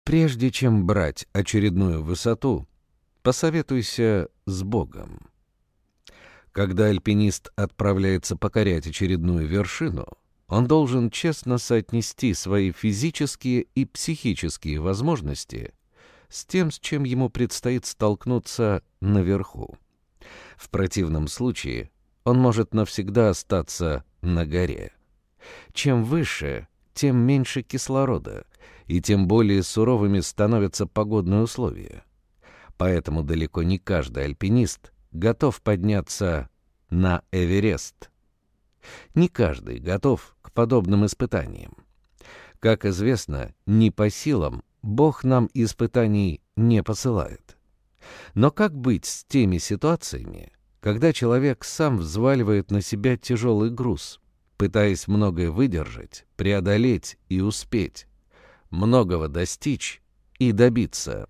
Прежде чем брать очередную высоту, посоветуйся с Богом. Когда альпинист отправляется покорять очередную вершину, он должен честно соотнести свои физические и психические возможности с тем, с чем ему предстоит столкнуться наверху. В противном случае он может навсегда остаться на горе. Чем выше, тем меньше кислорода, и тем более суровыми становятся погодные условия. Поэтому далеко не каждый альпинист готов подняться на Эверест. Не каждый готов к подобным испытаниям. Как известно, не по силам Бог нам испытаний не посылает. Но как быть с теми ситуациями, когда человек сам взваливает на себя тяжелый груз, пытаясь многое выдержать, преодолеть и успеть, многого достичь и добиться?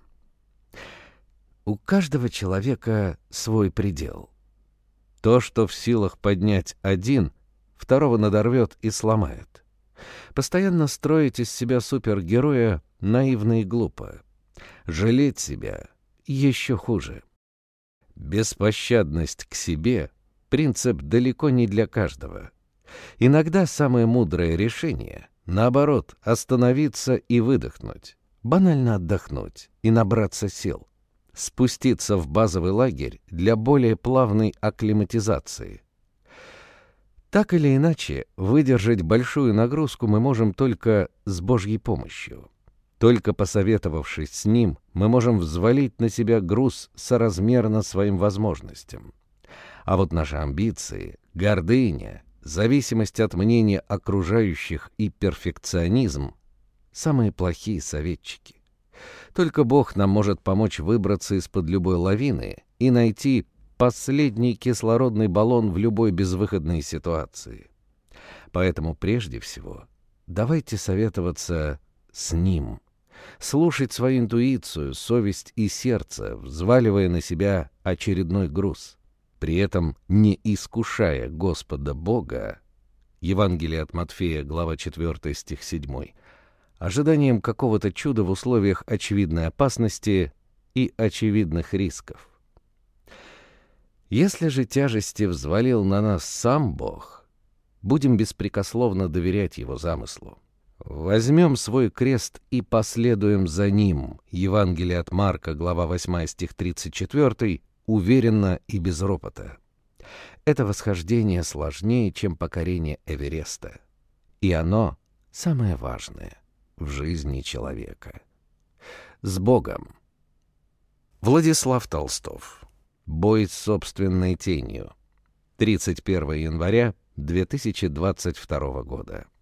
У каждого человека свой предел. То, что в силах поднять один, второго надорвет и сломает. Постоянно строить из себя супергероя наивно и глупо. Жалеть себя еще хуже. Беспощадность к себе — принцип далеко не для каждого. Иногда самое мудрое решение — наоборот, остановиться и выдохнуть, банально отдохнуть и набраться сил. Спуститься в базовый лагерь для более плавной акклиматизации. Так или иначе, выдержать большую нагрузку мы можем только с Божьей помощью. Только посоветовавшись с Ним, мы можем взвалить на себя груз соразмерно своим возможностям. А вот наши амбиции, гордыня, зависимость от мнения окружающих и перфекционизм — самые плохие советчики. Только Бог нам может помочь выбраться из-под любой лавины и найти последний кислородный баллон в любой безвыходной ситуации. Поэтому прежде всего давайте советоваться с Ним, слушать свою интуицию, совесть и сердце, взваливая на себя очередной груз, при этом не искушая Господа Бога, Евангелие от Матфея, глава 4, стих 7, ожиданием какого-то чуда в условиях очевидной опасности и очевидных рисков. Если же тяжести взвалил на нас сам Бог, будем беспрекословно доверять Его замыслу. Возьмем свой крест и последуем за Ним. Евангелие от Марка, глава 8, стих 34, уверенно и без ропота. Это восхождение сложнее, чем покорение Эвереста. И оно самое важное в жизни человека. С Богом. Владислав Толстов. Бой с собственной тенью. 31 января 2022 года.